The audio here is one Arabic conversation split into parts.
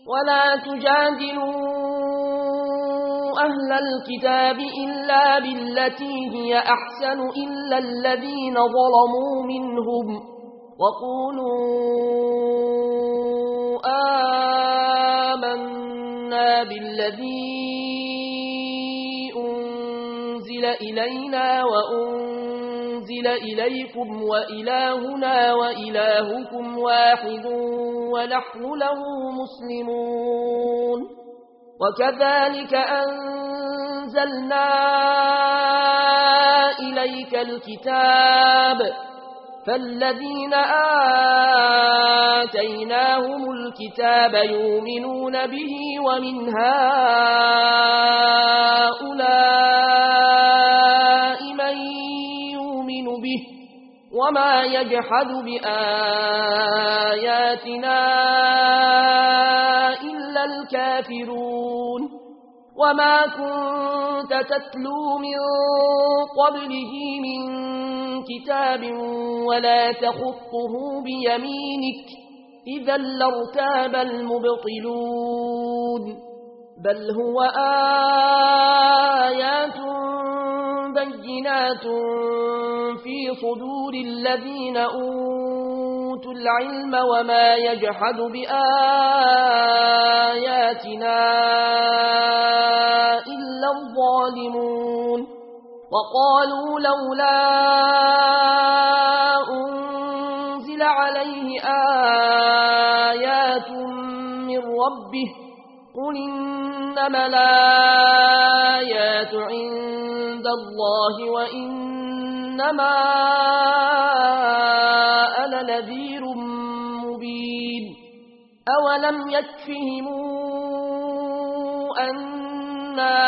ولا تجادلوا أهل الكتاب إلا بالتي هي أحسن إلا الذين ظلموا منهم وقولوا آمنا بالذي أنزل إلينا وأنزل إليكم وإلهنا وإلهكم واحد ونحن له مسلمون وكذلك أنزلنا إليك الكتاب فالذين آتيناهم الكتاب يؤمنون به ومن هؤلاء من يؤمن به وما يجحد بآياتنا إلا الكافرون وما كنت تتلو من قبله من كتاب ولا تخطه بيمينك إذا لارتاب المبطلون بل هو آيات بينات في صدور الذين أوتوا العلم وما يجحد بآياتنا إلا الظالمون وقالوا لولا أنزل عليه آيات من ربه قل إنما الآيات عند الله وإنما أنا نذير مبين أولم يكفهم أنا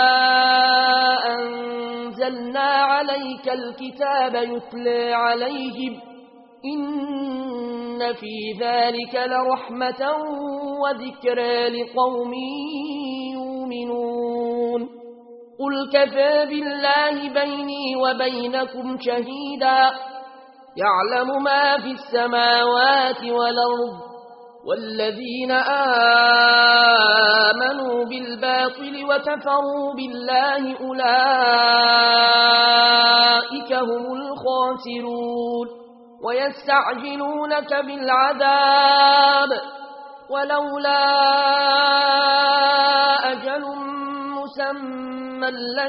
أنزلنا عليك الكتاب يتلى عليهم إن في ذلك لرحمة وذكرى لقوم يؤمنون قل كفى بالله بيني وبينكم شهيدا يعلم ما في السماوات والأرض والذين آمنوا بالباطل وكفروا بالله أولئك هم الخاسرون ويستعجلونك بالعذاب ولولا أجل مسمى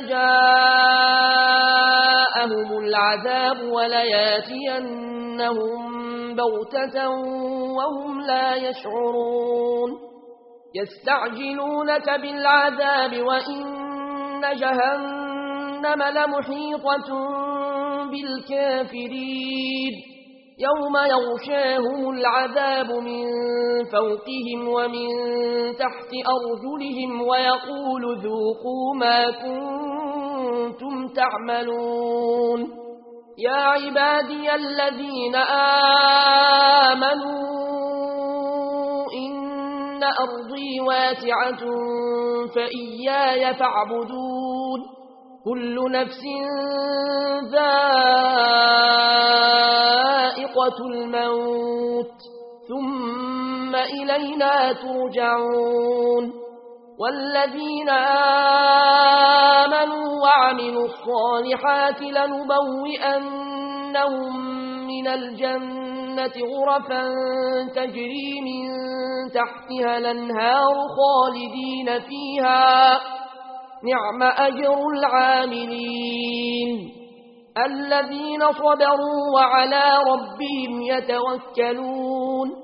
لجاءهم العذاب ولياتينهم بغتة وهم لا يشعرون يستعجلونك بالعذاب وإن جهنم لمحيطة بالكافرين يوم يغشاهم العذاب من فوقهم ومن تحت أرجلهم ويقول ذوقوا ما كنتم تعملون يا عبادي الذين آمنوا إن أرضي واسعة فإياي فاعبدون كل نفس ذائقة الموت ثم إلينا ترجعون والذين آمنوا وعملوا الصالحات لنبوئنهم من الجنة غرفا تجري من تحتها الأنهار خالدين فيها نعم أجر العاملين الذين صبروا وعلى ربهم يتوكلون